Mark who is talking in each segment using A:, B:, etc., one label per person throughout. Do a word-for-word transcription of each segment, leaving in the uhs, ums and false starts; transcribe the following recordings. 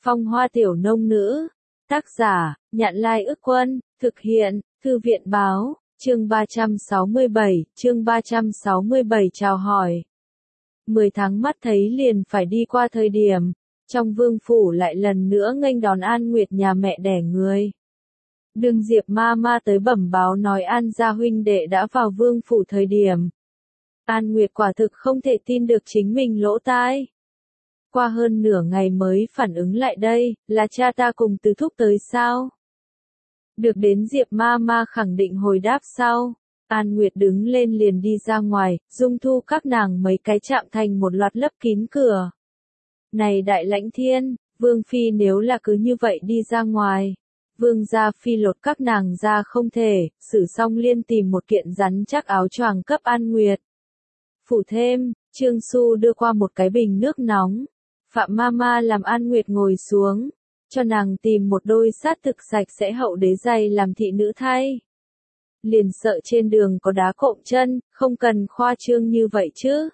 A: Phong Hoa Tiểu Nông Nữ. Tác giả, Nhạn Lai Ức Quân. Thực hiện, Thư viện Báo. Chương ba trăm sáu mươi bảy, chương ba trăm sáu mươi bảy chào hỏi. Mười tháng mắt thấy liền phải đi qua thời điểm, trong vương phủ lại lần nữa nghênh đón An Nguyệt nhà mẹ đẻ người. Đường Diệp ma ma tới bẩm báo nói An gia huynh đệ đã vào vương phủ thời điểm. An Nguyệt quả thực không thể tin được chính mình lỗ tai. Qua hơn nửa ngày mới phản ứng lại đây, là cha ta cùng Tứ Thúc tới sao? Được đến Diệp ma ma khẳng định hồi đáp sau. An Nguyệt đứng lên liền đi ra ngoài, Dung Thu các nàng mấy cái chạm thành một loạt lấp kín cửa. Này đại lãnh thiên, Vương Phi nếu là cứ như vậy đi ra ngoài. Vương gia Phi lột các nàng ra không thể, xử xong liên tìm một kiện rắn chắc áo choàng cấp An Nguyệt. Phụ thêm, Trương Xu đưa qua một cái bình nước nóng. Phạm Mama làm An Nguyệt ngồi xuống, cho nàng tìm một đôi sát thực sạch sẽ hậu đế giày làm thị nữ thay. Liền sợ trên đường có đá cộm chân, không cần khoa trương như vậy chứ.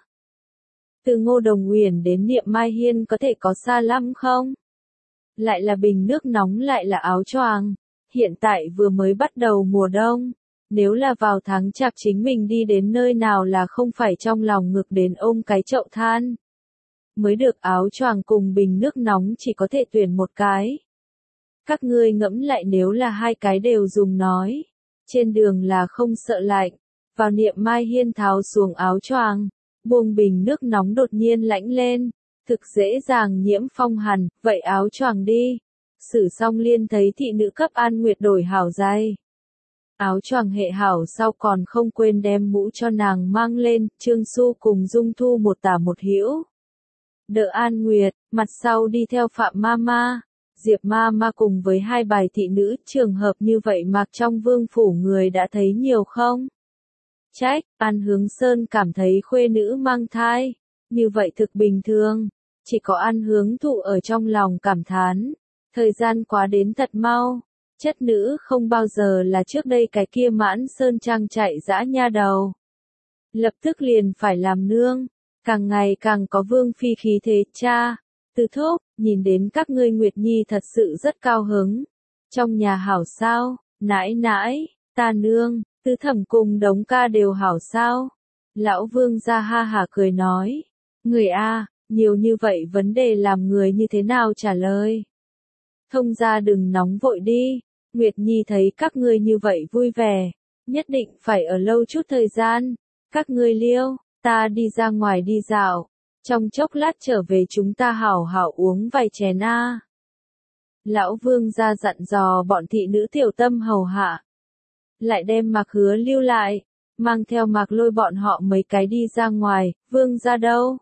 A: Từ Ngô Đồng Uyển đến Niệm Mai Hiên có thể có xa lắm không? Lại là bình nước nóng lại là áo choàng. Hiện tại vừa mới bắt đầu mùa đông. Nếu là vào tháng chạp chính mình đi đến nơi nào là không phải trong lòng ngực đến ôm cái chậu than. Mới được áo choàng cùng bình nước nóng chỉ có thể tuyển một cái. Các ngươi ngẫm lại nếu là hai cái đều dùng nói. Trên đường là không sợ lạnh. Vào Niệm Mai Hiên tháo xuống áo choàng. Buông bình nước nóng đột nhiên lạnh lên. Thực dễ dàng nhiễm phong hàn, vậy áo choàng đi. Sử xong liên thấy thị nữ cấp An Nguyệt đổi hảo giày. Áo choàng hệ hảo sau còn không quên đem mũ cho nàng mang lên, Trương Xu cùng Dung Thu một tả một hữu. Đỡ An Nguyệt, mặt sau đi theo Phạm Mama, Diệp Mama cùng với hai bài thị nữ, trường hợp như vậy mặc trong vương phủ người đã thấy nhiều không? Trách, An Hướng Sơn cảm thấy khuê nữ mang thai, như vậy thực bình thường, chỉ có An Hướng Thụ ở trong lòng cảm thán, thời gian quá đến thật mau, chất nữ không bao giờ là trước đây cái kia Mãn Sơn Trang chạy dã nha đầu. Lập tức liền phải làm nương. Càng ngày càng có Vương Phi khí thế, cha, Tứ Thúc, nhìn đến các ngươi Nguyệt Nhi thật sự rất cao hứng. Trong nhà hảo sao, nãi nãi, ta nương, Tứ Thẩm cùng Đống ca đều hảo sao. Lão Vương ra ha hả cười nói, người a, nhiều như vậy vấn đề làm người như thế nào trả lời. Thông ra đừng nóng vội đi, Nguyệt Nhi thấy các ngươi như vậy vui vẻ, nhất định phải ở lâu chút thời gian, các ngươi liêu. Ta đi ra ngoài đi dạo, trong chốc lát trở về chúng ta hảo hảo uống vài chén a. Lão Vương ra dặn dò bọn thị nữ tiểu tâm hầu hạ. Lại đem Mạc Hứa lưu lại, mang theo Mạc Lôi bọn họ mấy cái đi ra ngoài, Vương ra đâu?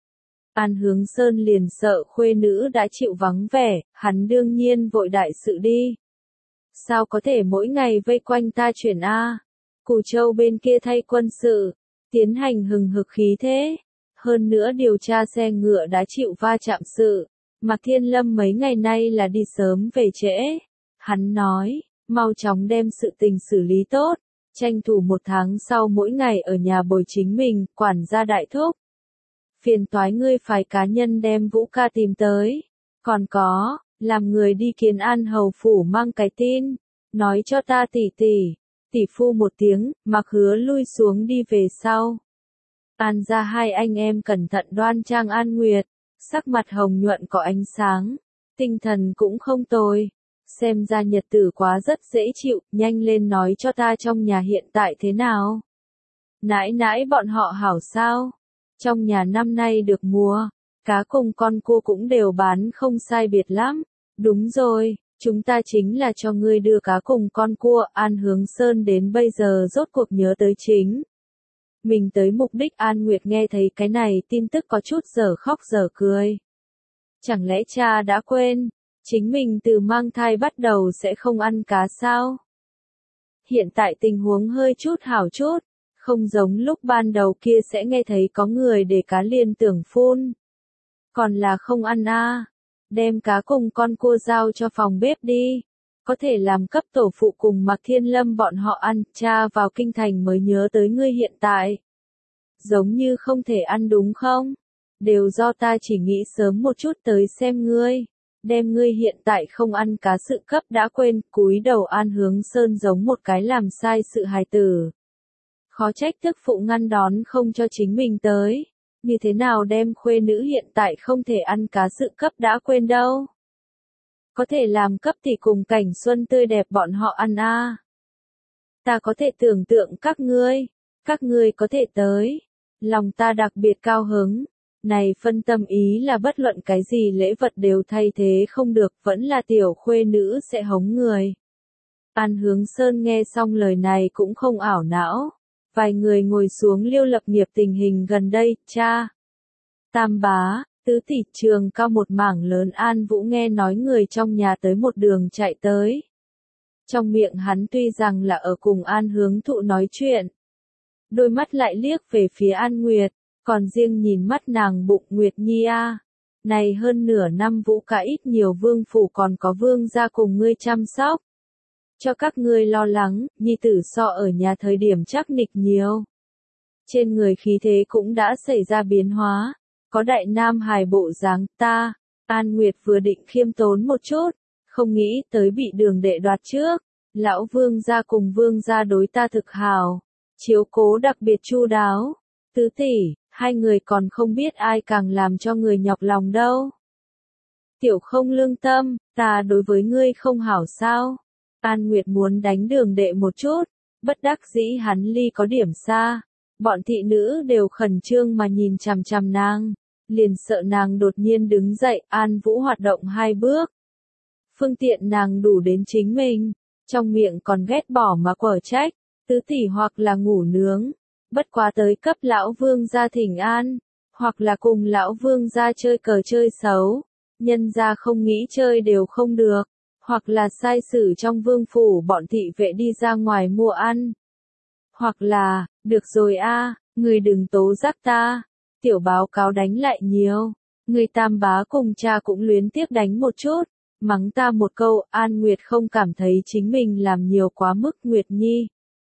A: An Hướng Sơn liền sợ khuê nữ đã chịu vắng vẻ, hắn đương nhiên vội đại sự đi. Sao có thể mỗi ngày vây quanh ta chuyển a? Cù Châu bên kia thay quân sự. Tiến hành hừng hực khí thế. Hơn nữa điều tra xe ngựa đã chịu va chạm sự. Mạc Thiên Lâm mấy ngày nay là đi sớm về trễ. Hắn nói, mau chóng đem sự tình xử lý tốt. Tranh thủ một tháng sau mỗi ngày ở nhà bồi chính mình, quản gia đại thúc. Phiền toái ngươi phải cá nhân đem Vũ ca tìm tới. Còn có, làm người đi Kiến An hầu phủ mang cái tin. Nói cho ta tỉ tỉ. Tỷ phu một tiếng, Mạc Hứa lui xuống đi về sau. An ra hai anh em cẩn thận đoan trang An Nguyệt, sắc mặt hồng nhuận có ánh sáng, tinh thần cũng không tồi. Xem ra nhật tử quá rất dễ chịu, nhanh lên nói cho ta trong nhà hiện tại thế nào. Nãi nãi bọn họ hảo sao? Trong nhà năm nay được mùa, cá cùng con cua cũng đều bán không sai biệt lắm. Đúng rồi. Chúng ta chính là cho ngươi đưa cá cùng con cua, An Hướng Sơn đến bây giờ rốt cuộc nhớ tới chính. Mình tới mục đích. An Nguyệt nghe thấy cái này tin tức có chút giờ khóc giờ cười. Chẳng lẽ cha đã quên, chính mình từ mang thai bắt đầu sẽ không ăn cá sao? Hiện tại tình huống hơi chút hảo chút, không giống lúc ban đầu kia sẽ nghe thấy có người để cá liền tưởng phun. Còn là không ăn a. Đem cá cùng con cua giao cho phòng bếp đi. Có thể làm cấp tổ phụ cùng Mạc Thiên Lâm bọn họ ăn, cha vào kinh thành mới nhớ tới ngươi hiện tại. Giống như không thể ăn đúng không? Đều do ta chỉ nghĩ sớm một chút tới xem ngươi. đem ngươi hiện tại không ăn cá sự cấp đã quên, cúi đầu An Hướng Sơn giống một cái làm sai sự hài tử. Khó trách thức phụ ngăn đón không cho chính mình tới, như thế nào đem khuê nữ hiện tại không thể ăn cá sự cấp đã quên đâu. Có thể làm cấp thì cùng Cảnh Xuân tươi đẹp bọn họ ăn a. À. Ta có thể tưởng tượng các ngươi, các ngươi có thể tới, lòng ta đặc biệt cao hứng. Này phân tâm ý là bất luận cái gì lễ vật đều thay thế không được, vẫn là tiểu khuê nữ sẽ hống người. An Hướng Sơn nghe xong lời này cũng không ảo não. Vài người ngồi xuống liêu lập nghiệp tình hình gần đây, cha. Tam bá, tứ tỷ trường cao một mảng lớn An Vũ nghe nói người trong nhà tới một đường chạy tới. Trong miệng hắn tuy rằng là ở cùng An Hướng Thụ nói chuyện. Đôi mắt lại liếc về phía An Nguyệt, còn riêng nhìn mắt nàng bụng Nguyệt Nhi a. Này hơn nửa năm Vũ cả ít nhiều vương phủ còn có vương gia cùng ngươi chăm sóc. Cho các ngươi lo lắng, nhi tử so ở nhà thời điểm chắc nịch nhiều. Trên người khí thế cũng đã xảy ra biến hóa, có đại nam hài bộ dáng ta. An Nguyệt vừa định khiêm tốn một chút, không nghĩ tới bị đường đệ đoạt trước. Lão vương gia cùng vương gia đối ta thực hào, chiếu cố đặc biệt chu đáo. Tứ tỷ, hai người còn không biết ai càng làm cho người nhọc lòng đâu. Tiểu không lương tâm, ta đối với ngươi không hảo sao? An Nguyệt muốn đánh đường đệ một chút, bất đắc dĩ hắn ly có điểm xa. Bọn thị nữ đều khẩn trương mà nhìn chằm chằm nàng, liền sợ nàng đột nhiên đứng dậy. An Vũ hoạt động hai bước. Phương tiện nàng đủ đến chính mình, trong miệng còn ghét bỏ mà quở trách, tứ tỷ hoặc là ngủ nướng, bất quá tới cấp lão vương gia thỉnh an, hoặc là cùng lão vương gia chơi cờ chơi xấu, nhân gia không nghĩ chơi đều không được. Hoặc là sai sử trong vương phủ bọn thị vệ đi ra ngoài mua ăn. Hoặc là, được rồi a, người đừng tố giác ta, tiểu báo cáo đánh lại nhiều, người tam bá cùng cha cũng luyến tiếc đánh một chút, mắng ta một câu. An Nguyệt không cảm thấy chính mình làm nhiều quá mức. Nguyệt Nhi,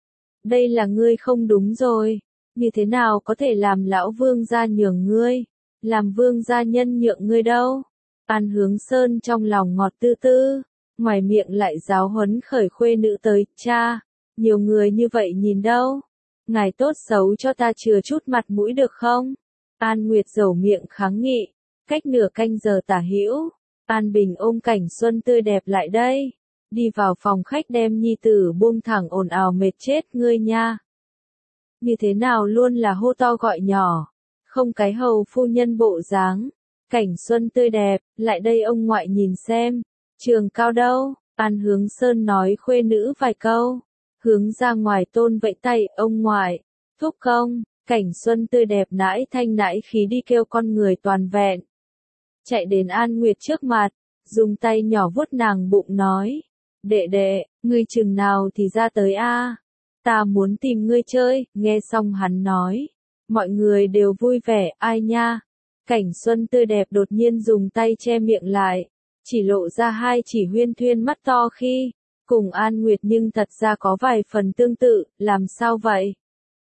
A: đây là ngươi không đúng rồi, như thế nào có thể làm lão vương gia nhường ngươi, làm vương gia nhân nhượng ngươi đâu. An Hướng Sơn trong lòng ngọt tư tư. Ngoài miệng lại giáo huấn khởi khuê nữ tới, cha, nhiều người như vậy nhìn đâu. Ngài tốt xấu cho ta chừa chút mặt mũi được không? An Nguyệt dầu miệng kháng nghị, cách nửa canh giờ tả hữu, An Bình ôm Cảnh Xuân tươi đẹp lại đây, đi vào phòng khách đem nhi tử buông thẳng ồn ào mệt chết ngươi nha. Như thế nào luôn là hô to gọi nhỏ, không cái hầu phu nhân bộ dáng. Cảnh Xuân tươi đẹp, lại đây ông ngoại nhìn xem. Trường cao đâu? An Hướng Sơn nói khuê nữ vài câu, hướng ra ngoài tôn vẫy tay. Ông ngoại, thúc công. Cảnh Xuân tươi đẹp nãi thanh nãi khí đi kêu con người toàn vẹn. Chạy đến An Nguyệt trước mặt, dùng tay nhỏ vuốt nàng bụng nói, đệ đệ, ngươi chừng nào thì ra tới a, ta muốn tìm ngươi chơi. Nghe xong hắn nói, mọi người đều vui vẻ. Ai nha? Cảnh Xuân tươi đẹp đột nhiên dùng tay che miệng lại, chỉ lộ ra hai chỉ huyên thuyên mắt to khi, cùng An Nguyệt nhưng thật ra có vài phần tương tự. Làm sao vậy?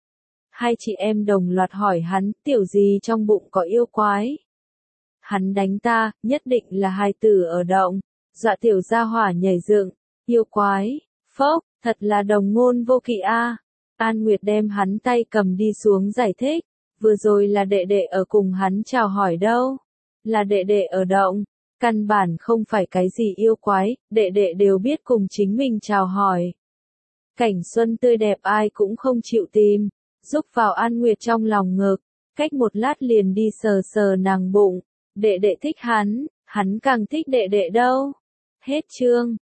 A: Hai chị em đồng loạt hỏi hắn, tiểu gì trong bụng có yêu quái? Hắn đánh ta, nhất định là hài tử ở động, dọa tiểu gia hỏa nhảy dựng. Yêu quái, phốc, thật là đồng ngôn vô kỵ a. An Nguyệt đem hắn tay cầm đi xuống giải thích, vừa rồi là đệ đệ ở cùng hắn chào hỏi đâu, là đệ đệ ở động, căn bản không phải cái gì yêu quái, đệ đệ đều biết cùng chính mình chào hỏi. Cảnh Xuân tươi đẹp ai cũng không chịu tìm, rúc vào An Nguyệt trong lòng ngực, cách một lát liền đi sờ sờ nàng bụng. Đệ đệ thích hắn, hắn càng thích đệ đệ đâu. Hết chương.